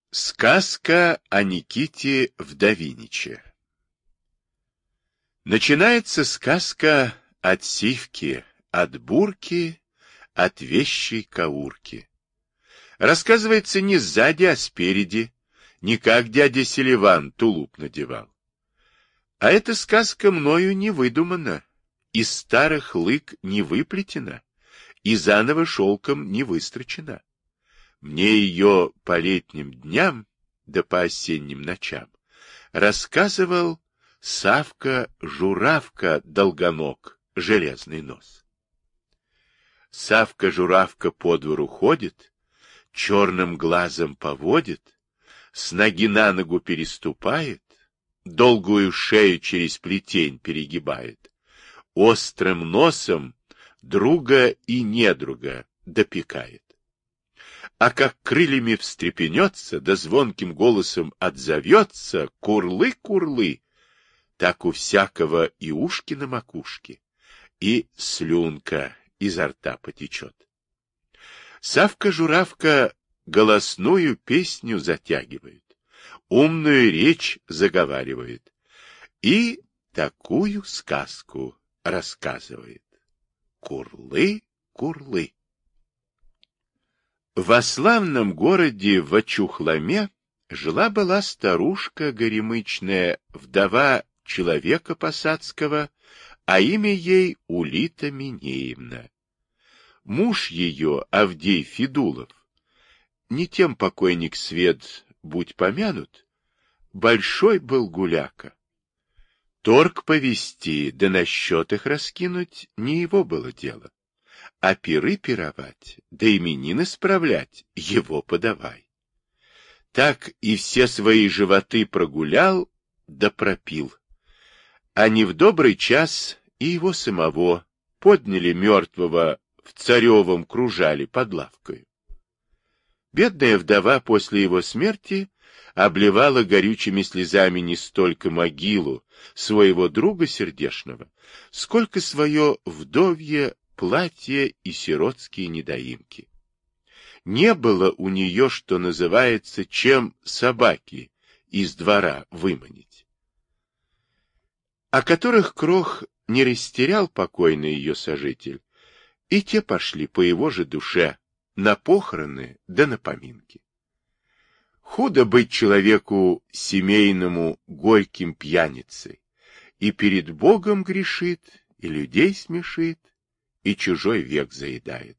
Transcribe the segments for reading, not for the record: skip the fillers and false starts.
Сказка о Никите Вдовиниче. Начинается сказка от сивки, от бурки, от вещей каурки. Рассказывается не сзади, а спереди, не как дядя Селиван тулуп надевал. А эта сказка мною не выдумана, из старых лык не выплетена и заново шелком не выстрочена. Мне ее по летним дням, да по осенним ночам, рассказывал Савка-журавка Долгоног, железный нос. Савка-журавка по двору ходит, черным глазом поводит, с ноги на ногу переступает, долгую шею через плетень перегибает, острым носом друга и недруга допекает. А как крыльями встрепенется, да звонким голосом отзовется «Курлы-курлы», так у всякого и ушки на макушке, и слюнка изо рта потечет. Савка-журавка голосную песню затягивает, умную речь заговаривает и такую сказку рассказывает. Курлы-курлы. Во славном городе Вачухламе жила-была старушка горемычная, вдова человека посадского, а имя ей Улита Минеевна. Муж ее, Авдей Федулов, не тем покойник свет, будь помянут, большой был гуляка. Торг повести, да на счет их раскинуть не его было дело. А пиры пировать, да именины справлять, его подавай. Так и все свои животы прогулял, да пропил. А не в добрый час и его самого подняли мертвого в царевом кружале под лавкою. Бедная вдова после его смерти обливала горючими слезами не столько могилу своего друга сердечного, сколько свое вдовье платье и сиротские недоимки. Не было у нее, что называется, чем собаки из двора выманить. О которых крох не растерял покойный ее сожитель, и те пошли по его же душе на похороны да на поминки. Худо быть человеку семейному горьким пьяницей, и перед Богом грешит, и людей смешит, и чужой век заедает.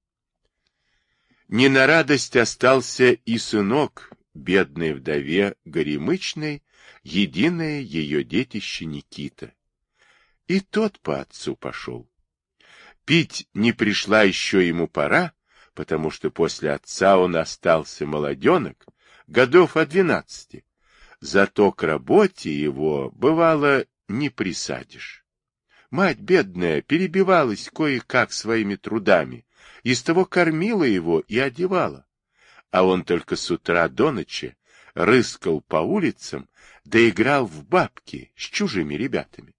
Не на радость остался и сынок, бедной вдове горемычной, единое ее детище Никита. И тот по отцу пошел. Пить не пришла еще ему пора, потому что после отца он остался молоденок, годов от 12, зато к работе его, бывало, не присадишь. Мать бедная перебивалась кое-как своими трудами, из того кормила его и одевала. А он только с утра до ночи рыскал по улицам, да играл в бабки с чужими ребятами.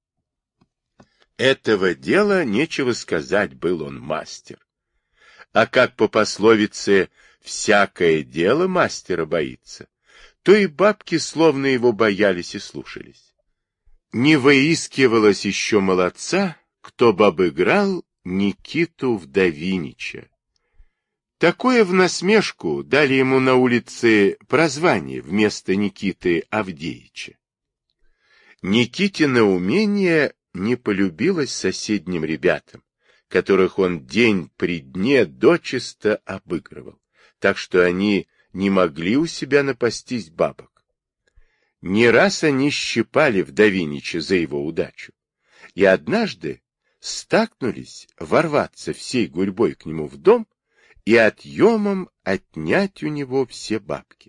Этого дела, нечего сказать, был он мастер. А как по пословице «всякое дело мастера боится», то и бабки словно его боялись и слушались. Не выискивалось еще молодца, кто бы обыграл Никиту Вдовинича. Такое в насмешку дали ему на улице прозвание вместо Никиты Авдеича. Никитино умение не полюбилось соседним ребятам, которых он день при дне дочисто обыгрывал, так что они не могли у себя напастись бабок. Не раз они щипали Вдовинича за его удачу, и однажды стакнулись ворваться всей гурьбой к нему в дом и отъемом отнять у него все бабки.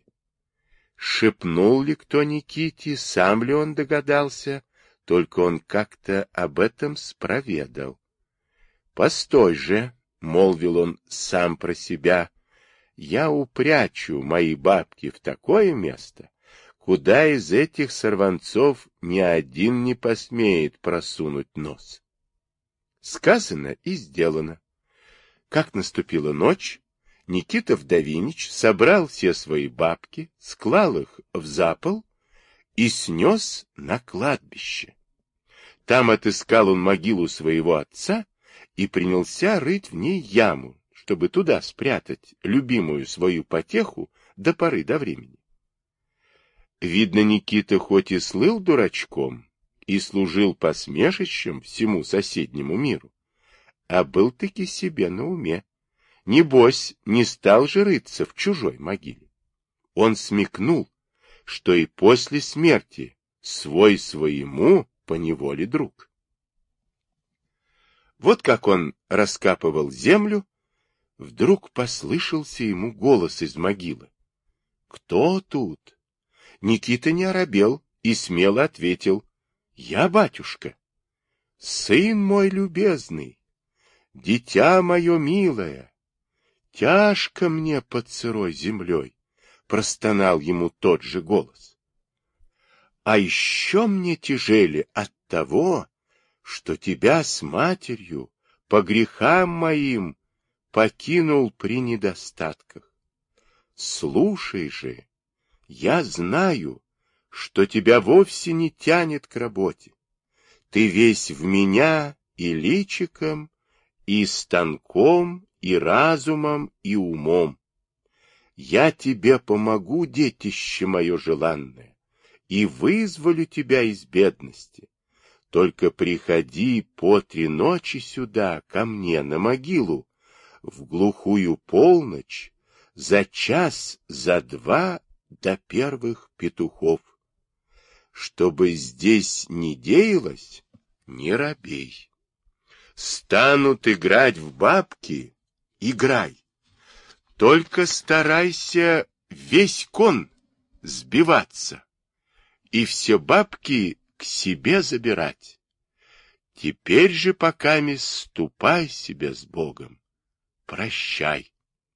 Шепнул ли кто Никите, сам ли он догадался, только он как-то об этом спроведал. «Постой же», — молвил он сам про себя, — «я упрячу мои бабки в такое место, куда из этих сорванцов ни один не посмеет просунуть нос». Сказано и сделано. Как наступила ночь, Никита Вдовинич собрал все свои бабки, склал их в запол и снес на кладбище. Там отыскал он могилу своего отца и принялся рыть в ней яму, чтобы туда спрятать любимую свою потеху до поры до времени. Видно, Никита хоть и слыл дурачком и служил посмешищем всему соседнему миру, а был-таки себе на уме. Небось, не стал же рыться в чужой могиле. Он смекнул, что и после смерти свой своему поневоле друг. Вот как он раскапывал землю, вдруг послышался ему голос из могилы. «Кто тут?» Никита не оробел и смело ответил: «Я, батюшка». «Сын мой любезный, дитя мое милое, тяжко мне под сырой землей», — простонал ему тот же голос. «А еще мне тяжели от того, что тебя с матерью по грехам моим покинул при недостатках. Слушай же, я знаю, что тебя вовсе не тянет к работе. Ты весь в меня и личиком, и станком, и разумом, и умом. Я тебе помогу, детище мое желанное, и вызволю тебя из бедности. Только приходи по 3 ночи сюда, ко мне, на могилу, в глухую полночь, за час, за 2 до первых петухов. Чтобы здесь не деялось, не робей. Станут играть в бабки — играй. Только старайся весь кон сбиваться и все бабки к себе забирать. Теперь же покамест ступай себе с Богом. Прощай.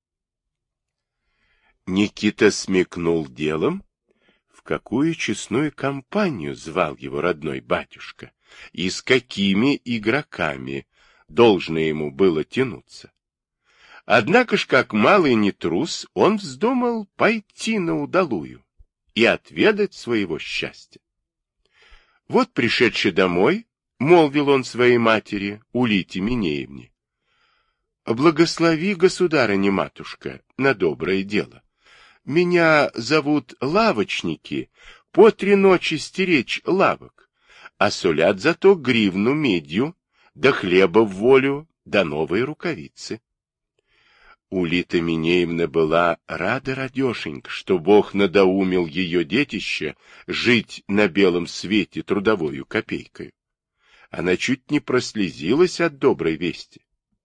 Никита смекнул делом, в какую честную компанию звал его родной батюшка и с какими игроками должно ему было тянуться. Однако ж, как малый не трус, он вздумал пойти на удалую и отведать своего счастья. Вот, пришедший домой, молвил он своей матери, Улите Минеевне: «Благослови, государыня-матушка, на доброе дело. Меня зовут лавочники по 3 ночи стеречь лавок, а сулят зато гривну медью, да хлеба в волю, да новые рукавицы». Улита Минеевна была рада радешенька, что Бог надоумил ее детище жить на белом свете трудовою копейкой. Она чуть не прослезилась от доброй вести.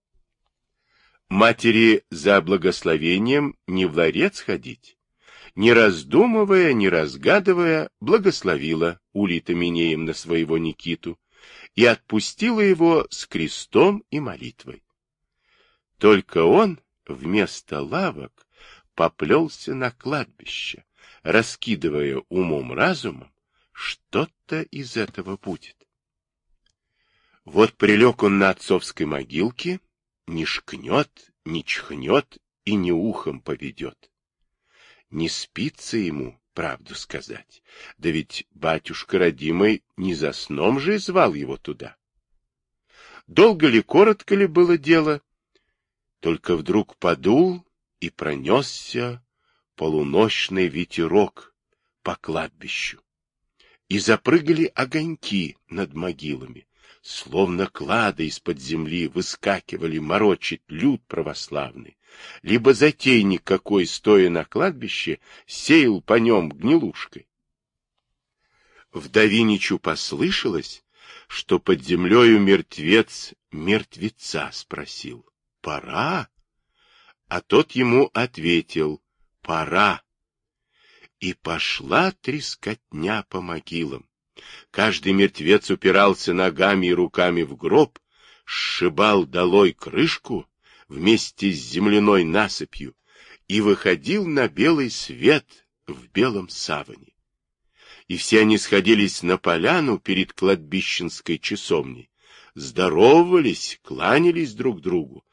Матери за благословением не в ларец ходить, не раздумывая, не разгадывая, благословила Улита Минеевна своего Никиту и отпустила его с крестом и молитвой. Только он вместо лавок поплелся на кладбище, раскидывая умом-разумом, что-то из этого будет. Вот прилег он на отцовской могилке, не шкнет, не чхнет и не ухом поведет. Не спится ему, правду сказать, да ведь батюшка родимый не за сном же и звал его туда. Долго ли, коротко ли было дело, только вдруг подул и пронесся полуночный ветерок по кладбищу, и запрыгали огоньки над могилами, словно клады из-под земли выскакивали морочить люд православный, либо затейник какой, стоя на кладбище, сеял по нем гнилушкой. Вдовиничу послышалось, что под землею мертвец мертвеца спросил: «Пора?» А тот ему ответил: «Пора». И пошла трескотня по могилам. Каждый мертвец упирался ногами и руками в гроб, сшибал долой крышку вместе с земляной насыпью и выходил на белый свет в белом саване. И все они сходились на поляну перед кладбищенской часовней, здоровались, кланялись друг другу,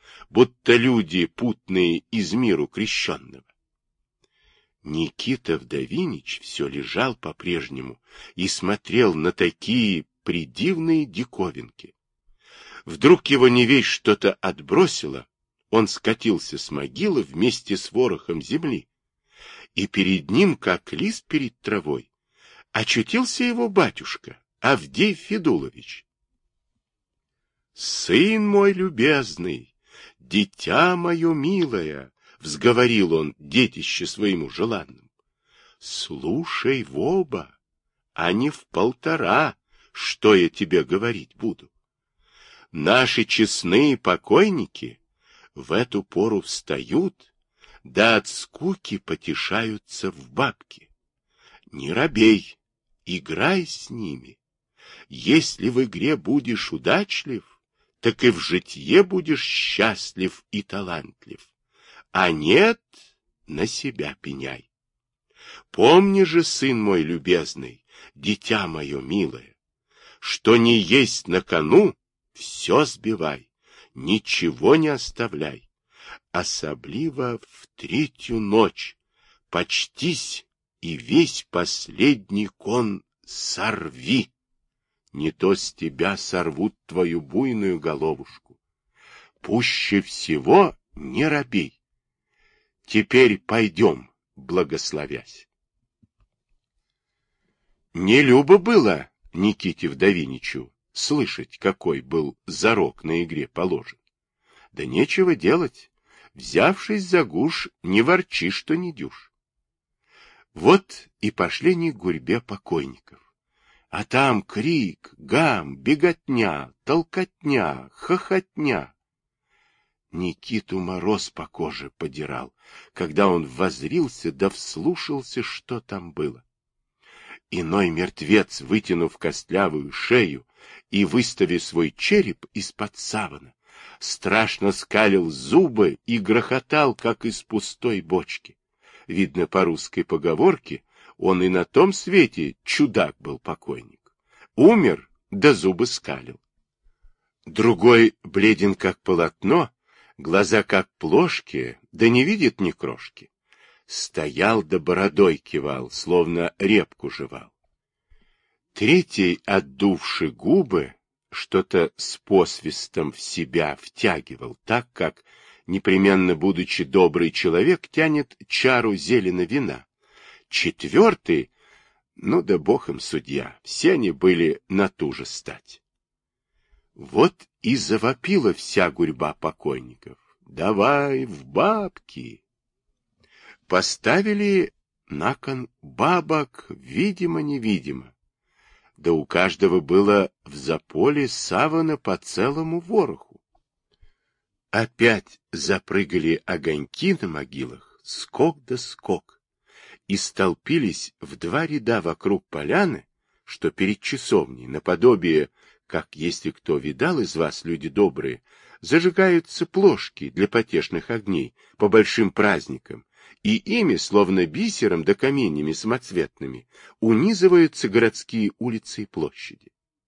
будто люди путные из миру крещенного. Никита Вдовинич все лежал по-прежнему и смотрел на такие придивные диковинки. Вдруг его невесть что-то отбросило, он скатился с могилы вместе с ворохом земли, и перед ним, как лист перед травой, очутился его батюшка, Авдей Федулович. «Сын мой любезный, дитя мое милое», — взговорил он детище своему желанному, — «слушай в оба, а не в полтора, что я тебе говорить буду. Наши честные покойники в эту пору встают, да от скуки потешаются в бабки. Не робей, играй с ними. Если в игре будешь удачлив, так и в житье будешь счастлив и талантлив. А нет, на себя пеняй. Помни же, сын мой любезный, дитя мое милое, что не есть на кону, все сбивай, ничего не оставляй. Особливо в третью ночь почтись и весь последний кон сорви. Не то с тебя сорвут твою буйную головушку. Пуще всего не робей. Теперь пойдем, благословясь. Не любо было Никите Вдовиничу слышать, какой был зарок на игре положен. Да нечего делать. Взявшись за гуш, не ворчи, что не дюж. Вот и пошли они к гурьбе покойников. А там крик, гам, беготня, толкотня, хохотня. Никиту мороз по коже подирал, когда он воззрился да вслушался, что там было. Иной мертвец, вытянув костлявую шею и выставив свой череп из-под савана, страшно скалил зубы и грохотал, как из пустой бочки. Видно, по русской поговорке, он и на том свете чудак был покойник. Умер, да зубы скалил. Другой бледен, как полотно, глаза, как плошки, да не видит ни крошки. Стоял да бородой кивал, словно репку жевал. Третий, отдувши губы, что-то с посвистом в себя втягивал, так как, непременно будучи добрый человек, тянет чару зелена вина. Четвертый, ну да бог им судья, все они были на ту же стать. Вот и завопила вся гурьба покойников. Давай в бабки! Поставили на кон бабок, видимо-невидимо. Да у каждого было в заполе савана по целому вороху. Опять запрыгали огоньки на могилах, скок да скок, и столпились в два ряда вокруг поляны, что перед часовней, наподобие, как если кто видал из вас, люди добрые, зажигаются плошки для потешных огней по большим праздникам, и ими, словно бисером да каменями самоцветными, унизываются городские улицы и площади.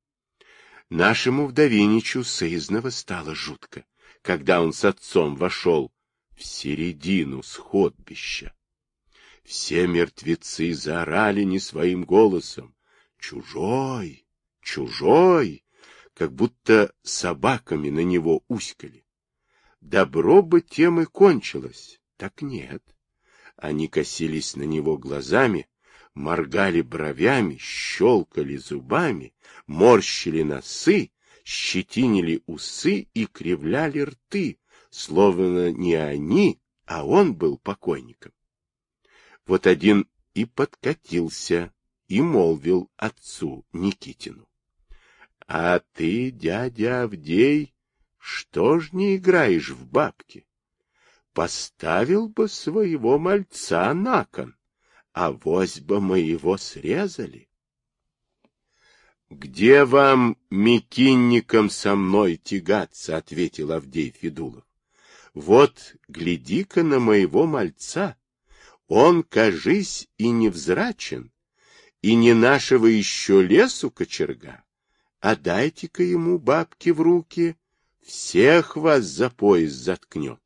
Нашему Вдовиничу сызнова стало жутко, когда он с отцом вошел в середину сходбища. Все мертвецы заорали не своим голосом: «Чужой! Чужой!», как будто собаками на него уськали. Добро бы тем и кончилось, так нет. Они косились на него глазами, моргали бровями, щелкали зубами, морщили носы, щетинили усы и кривляли рты, словно не они, а он был покойником. Вот один и подкатился, и молвил отцу Никитину: «А ты, дядя Авдей, что ж не играешь в бабки? Поставил бы своего мальца на кон, авось бы мы его срезали». «Где вам, мекинникам, со мной тягаться?» — ответил Авдей Федулов. «Вот, гляди-ка на моего мальца. Он, кажись, и невзрачен, и не нашего еще лесу кочерга. А дайте-ка ему бабки в руки, всех вас за пояс заткнет.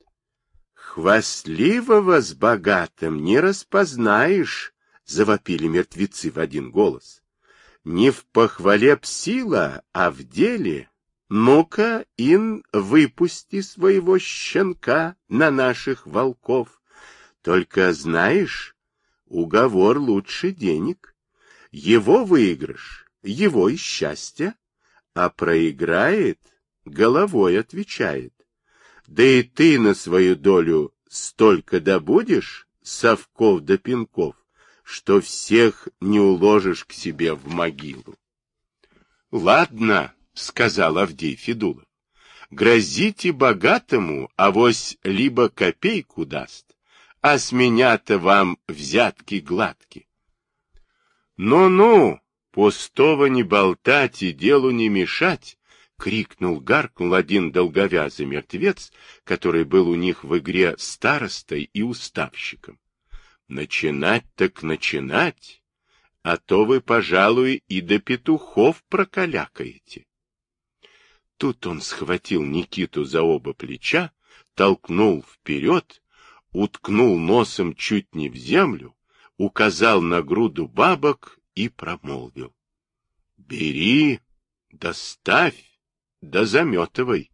Хвастливого с богатым не распознаешь, завопили мертвецы в один голос. Не в похвале б сила, а в деле. Ну-ка, Ин, выпусти своего щенка на наших волков. Только знаешь, уговор лучше денег. Его выигрыш, его и счастье, а проиграет, головой отвечает. Да и ты на свою долю столько добудешь, совков да пинков, что всех не уложишь к себе в могилу. — Ладно, — сказал Авдей Федулов, — грозите богатому, авось либо копейку даст, а с меня-то вам взятки гладки. Ну-ну, пустого не болтать и делу не мешать, — гаркнул один долговязый мертвец, который был у них в игре старостой и уставщиком. Начинать так начинать, а то вы, пожалуй, и до петухов прокалякаете. Тут он схватил Никиту за оба плеча, толкнул вперед, уткнул носом чуть не в землю, указал на груду бабок и промолвил: — Бери, доставь, да заметывай.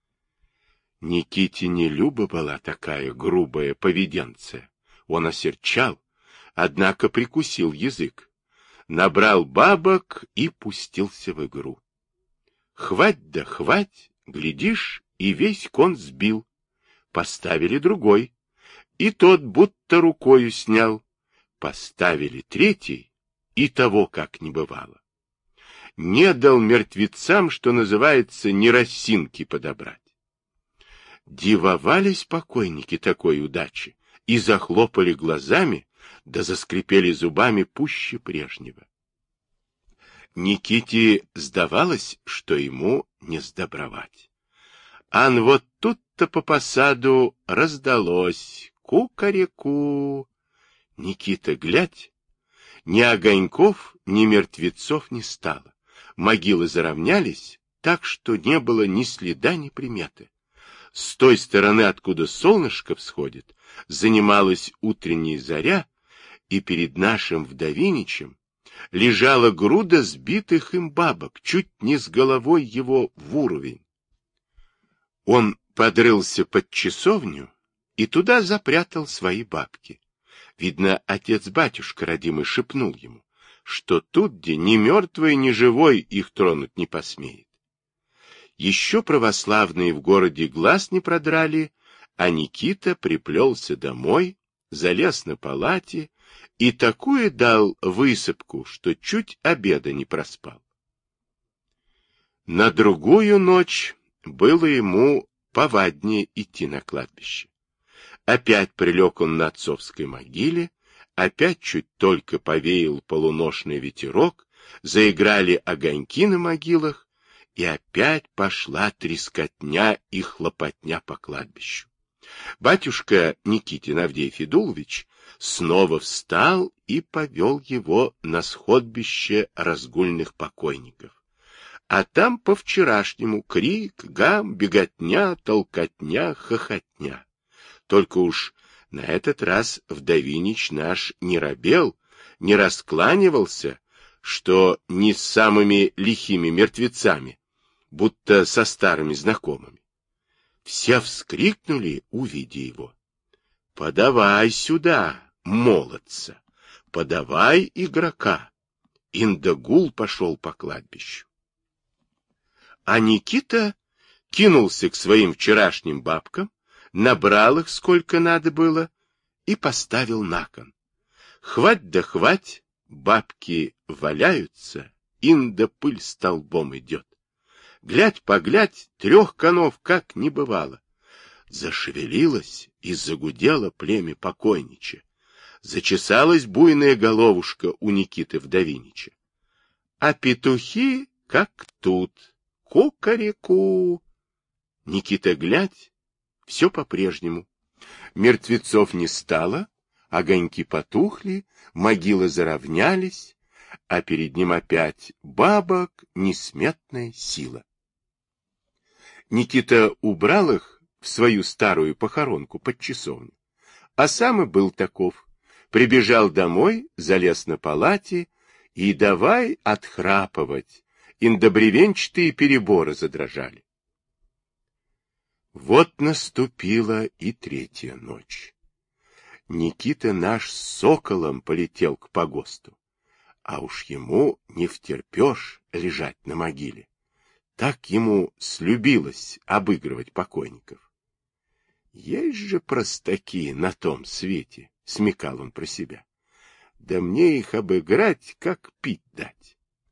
Никите не люба была такая грубая поведенция. Он осерчал, однако прикусил язык, набрал бабок и пустился в игру. Хвать да хвать, глядишь, и весь кон сбил. Поставили другой, и тот будто рукою снял. Поставили третий, и того как не бывало. Не дал мертвецам, что называется, ни росинки подобрать. Дивовались покойники такой удачи и захлопали глазами, да заскрипели зубами пуще прежнего. Никите сдавалось, что ему не сдобровать. Ан вот тут-то по посаду раздалось кукареку. Никита, глядь, ни огоньков, ни мертвецов не стало. Могилы заровнялись, так что не было ни следа, ни приметы. С той стороны, откуда солнышко всходит, занималась утренняя заря, и перед нашим вдовиничем лежала груда сбитых им бабок, чуть не с головой его в уровень. Он подрылся под часовню и туда запрятал свои бабки. Видно, отец-батюшка родимый шепнул ему, что тут, где ни мертвый, ни живой их тронуть не посмеет. Еще православные в городе глаз не продрали, а Никита приплелся домой, залез на палате и такую дал высыпку, что чуть обеда не проспал. На другую ночь было ему поваднее идти на кладбище. Опять прилег он на отцовской могиле, опять чуть только повеял полуношный ветерок, заиграли огоньки на могилах, и опять пошла трескотня и хлопотня по кладбищу. Батюшка Никитин Авдей Федулович снова встал и повел его на сходбище разгульных покойников. А там по-вчерашнему крик, гам, беготня, толкотня, хохотня. Только уж на этот раз вдовинич наш не робел, не раскланивался, что не с самыми лихими мертвецами, будто со старыми знакомыми. Все вскрикнули, увидя его. — Подавай сюда, молодца! Подавай игрока! Индагул пошел по кладбищу. А Никита кинулся к своим вчерашним бабкам, набрал их сколько надо было и поставил на кон. Хвать да хвать, бабки валяются, инда пыль столбом идет. Глядь-поглядь, 3 конов как не бывало. Зашевелилось и загудело племя покойнича. Зачесалась буйная головушка у Никиты Вдовинича. А петухи как тут, кукареку. Никита, глядь, все по-прежнему. Мертвецов не стало, огоньки потухли, могилы заровнялись, а перед ним опять бабок несметная сила. Никита убрал их в свою старую похоронку под часовню, а сам и был таков. Прибежал домой, залез на палате и давай отхрапывать. Индобревенчатые переборы задрожали. Вот наступила и третья ночь. Никита наш с соколом полетел к погосту, а уж ему не втерпешь лежать на могиле. Так ему слюбилось обыгрывать покойников. Есть же простаки на том свете, смекал он про себя. Да мне их обыграть, как пить дать.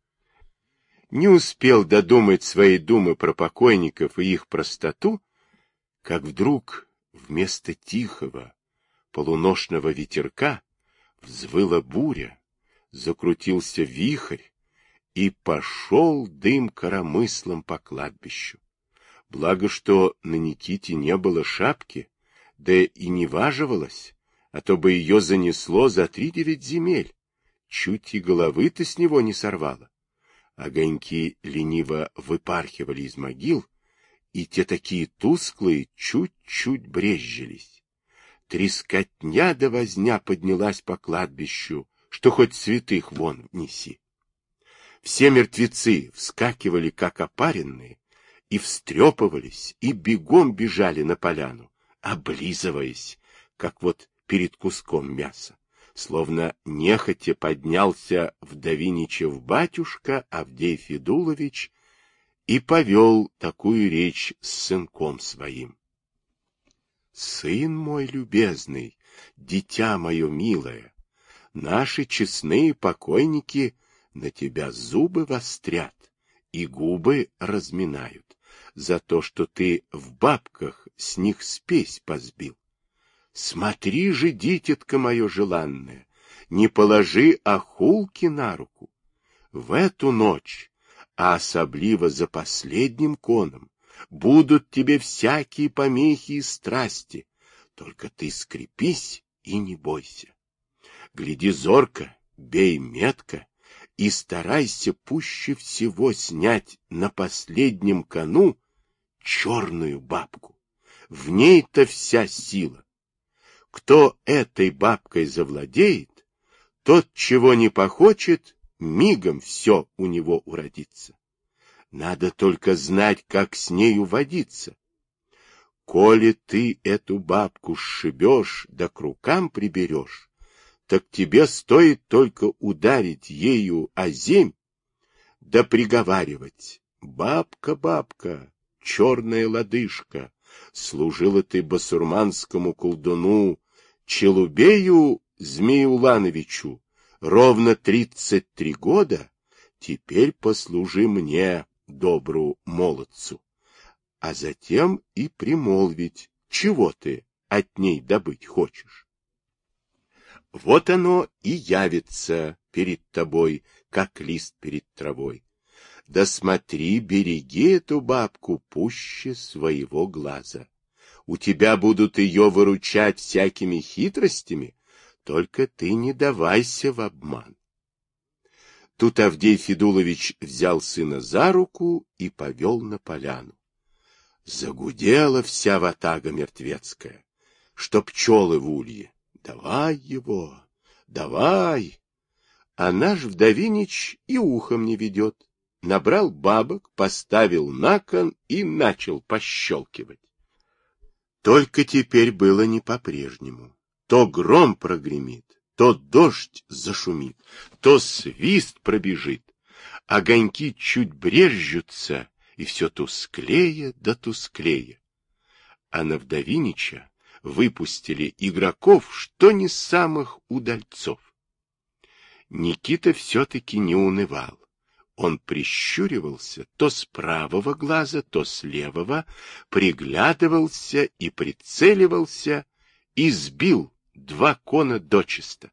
Не успел додумать свои думы про покойников и их простоту, как вдруг вместо тихого полуношного ветерка взвыла буря, закрутился вихрь, и пошел дым коромыслом по кладбищу. Благо, что на Никите не было шапки, да и не важивалась, а то бы ее занесло за 3-9 земель. Чуть и головы-то с него не сорвало. Огоньки лениво выпархивали из могил, и те такие тусклые чуть-чуть брезжились. Трескотня да возня поднялась по кладбищу, что хоть святых вон неси. Все мертвецы вскакивали, как опаренные, и встрепывались, и бегом бежали на поляну, облизываясь, как вот перед куском мяса. Словно нехотя поднялся вдовиничев батюшка Авдей Федулович и повел такую речь с сынком своим. «Сын мой любезный, дитя мое милое, наши честные покойники на тебя зубы вострят и губы разминают за то, что ты в бабках с них спесь позбил. Смотри же, дитятко мое желанное, не положи охулки на руку. В эту ночь, а особливо за последним коном, будут тебе всякие помехи и страсти, только ты скрепись и не бойся. Гляди зорко, бей метко и старайся пуще всего снять на последнем кону черную бабку. В ней-то вся сила. Кто этой бабкой завладеет, тот, чего не похочет, мигом все у него уродится. Надо только знать, как с нею водиться. Коли ты эту бабку сшибешь да к рукам приберешь, так тебе стоит только ударить ею о земь да приговаривать: «Бабка, бабка, черная лодыжка, служила ты басурманскому колдуну Челубею Змееулановичу ровно 33 года, теперь послужи мне, добру молодцу». А затем и примолвить, чего ты от ней добыть хочешь. Вот оно и явится перед тобой, как лист перед травой. Да смотри, береги эту бабку пуще своего глаза. У тебя будут ее выручать всякими хитростями, только ты не давайся в обман. Тут Авдей Федулович взял сына за руку и повел на поляну. Загудела вся ватага мертвецкая, что пчелы в улье. Давай его, давай. А наш вдовинич и ухом не ведет. Набрал бабок, поставил на кон и начал пощелкивать. Только теперь было не по-прежнему. То гром прогремит, то дождь зашумит, то свист пробежит. Огоньки чуть брежутся, и все тусклее да тусклее. А на вдовинича выпустили игроков, что не самых удальцов. Никита все-таки не унывал. Он прищуривался то с правого глаза, то с левого, приглядывался и прицеливался, и сбил 2 кона дочисто.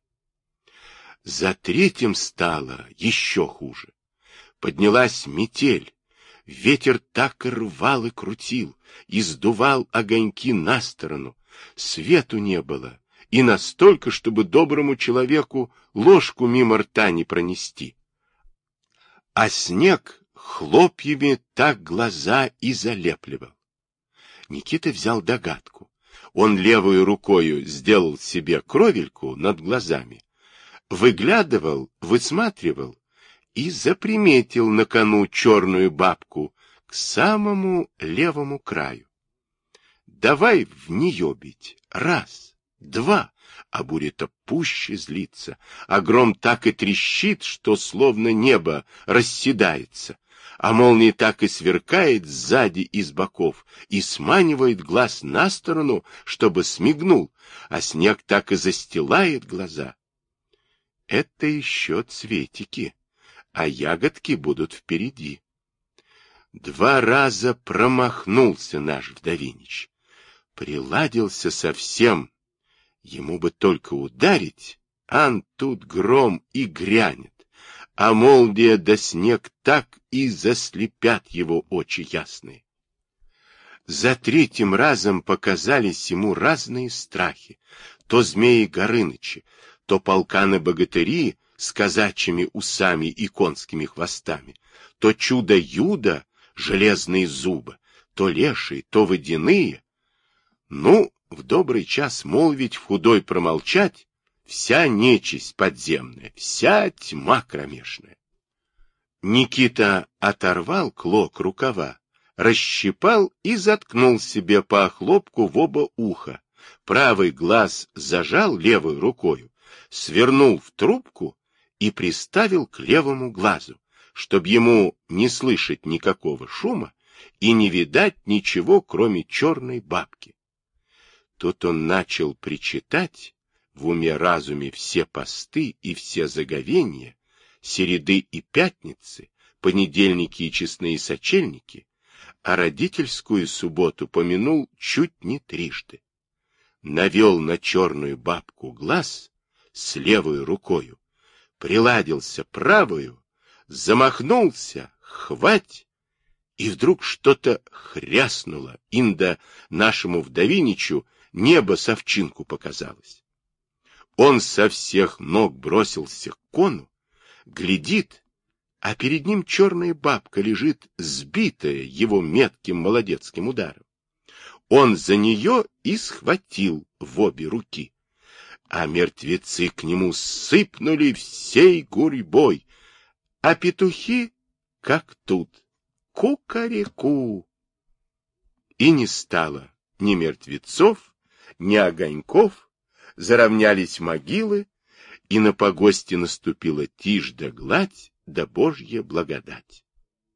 За третьим стало еще хуже. Поднялась метель, ветер так и рвал и крутил, и сдувал огоньки на сторону, свету не было, и настолько, чтобы доброму человеку ложку мимо рта не пронести. А снег хлопьями так глаза и залепливал. Никита взял догадку. Он левой рукою сделал себе кровельку над глазами, выглядывал, высматривал и заприметил на кону черную бабку к самому левому краю. Давай в нее бить. Раз, два. А буря-то пуще злится, а гром так и трещит, что словно небо расседается, а молния так и сверкает сзади и с боков, и сманивает глаз на сторону, чтобы смигнул, а снег так и застилает глаза. Это еще цветики, а ягодки будут впереди. 2 раза промахнулся наш Вдовинич, приладился совсем. Ему бы только ударить, ан тут гром и грянет, а молния да снег так и заслепят его очи ясные. За 3-м разом показались ему разные страхи, то змеи Горынычи, то полканы-богатыри с казачьими усами и конскими хвостами, то чудо-юдо, железные зубы, то лешие, то водяные. Ну, в добрый час молвить, в худой промолчать, вся нечисть подземная, вся тьма кромешная. Никита оторвал клок рукава, расщипал и заткнул себе по охлопку в оба уха, правый глаз зажал левой рукою, свернул в трубку и приставил к левому глазу, чтоб ему не слышать никакого шума и не видать ничего, кроме черной бабки. Тут он начал причитать в уме-разуме все посты и все заговения, середы и пятницы, понедельники и честные сочельники, а родительскую субботу помянул чуть не 3. Навел на черную бабку глаз с левой рукою, приладился правою, замахнулся, хвать, и вдруг что-то хряснуло, инда нашему Вдовиничу небо совчинку показалось. Он со всех ног бросился к кону, глядит, а перед ним черная бабка лежит, сбитая его метким молодецким ударом. Он за нее и схватил в обе руки, а мертвецы к нему сыпнули всей гурьбой, а петухи, как тут, кукареку. И не стало ни мертвецов, ни огоньков, заровнялись могилы, и на погосте наступила тишь да гладь да Божья благодать.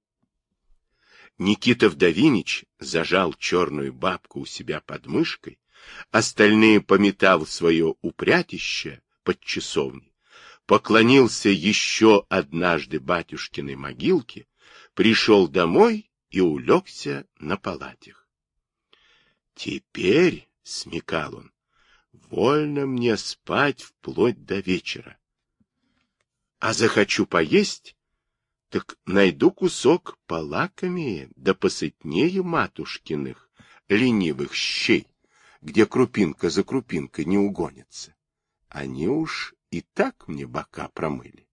Никита Вдовинич зажал черную бабку у себя под мышкой, остальные пометал свое упрятище под часовней, поклонился еще однажды батюшкиной могилке, пришел домой и улегся на палатях. Теперь, — смекал он, — вольно мне спать вплоть до вечера. А захочу поесть, так найду кусок полакомее да посытнее матушкиных ленивых щей, где крупинка за крупинкой не угонится. Они уж и так мне бока промыли.